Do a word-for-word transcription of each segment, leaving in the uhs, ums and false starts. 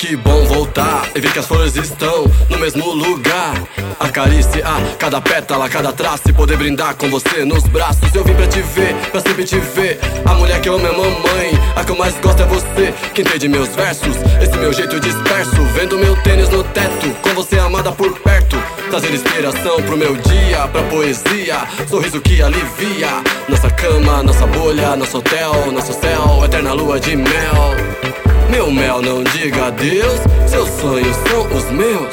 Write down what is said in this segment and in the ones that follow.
que bom voltar e ver que as flores estão no mesmo lugar. Acariciar cada pétala, cada traço e poder brindar com você nos braços. Eu vim pra te ver, pra sempre te ver. A mulher que eu amo é mamãe, a que eu mais gosto é você, que entende meus versos, esse meu jeito disperso. Vendo meu tênis no teto, com você amada por perto, trazer inspiração pro meu dia, pra poesia, sorriso que alivia. Nossa cama, nossa bolha, nosso hotel, nosso céu, eterna lua de mel. Meu mel, não diga adeus, seus sonhos são os meus.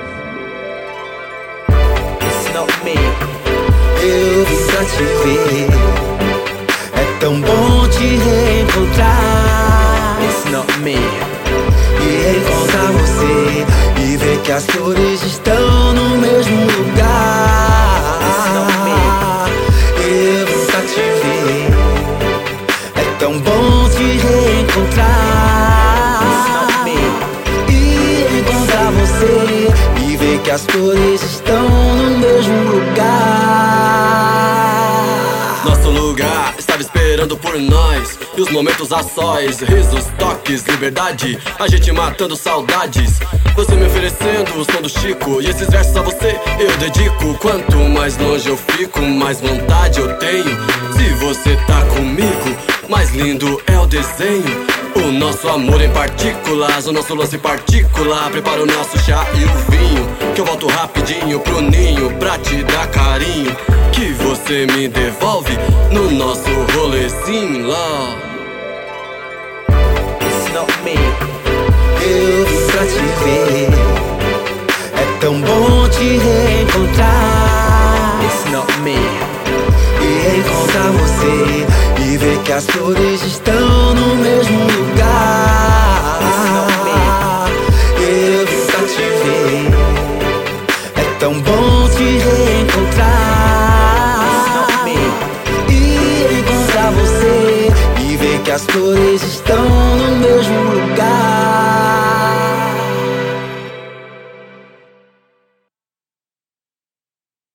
It's not me. Eu vim pra te ver, é tão bom te reencontrar. It's not me. E encontrar você e ver que as flores estão no mesmo lugar. It's not me. Eu vim pra te ver, é tão bom te reencontrar. It's not me. E encontrar você e ver que as flores estão no mesmo lugar. Nosso lugar estava esperando por nós, e os momentos a sós, risos, toques, liberdade, a gente matando saudades. Você me oferecendo o som do Chico, e esses versos a você eu dedico. Quanto mais longe eu fico, mais vontade eu tenho. Se você tá comigo, mais lindo é o desenho. O nosso amor em partículas, o nosso lance particular. Prepara o nosso chá e o vinho, que eu volto rapidinho pro ninho pra te dar carinho, que você me devolve no nosso rolezinho, love. It's not me. Eu vim pra te ver, é tão bom te reencontrar. It's not me. E encontrar você e ver que as flores estão no mesmo lugar. It's not me. Eu vim pra te ver, é tão bom te reencontrar. It's not me. E encontrar você e ver que as flores estão no mesmo lugar.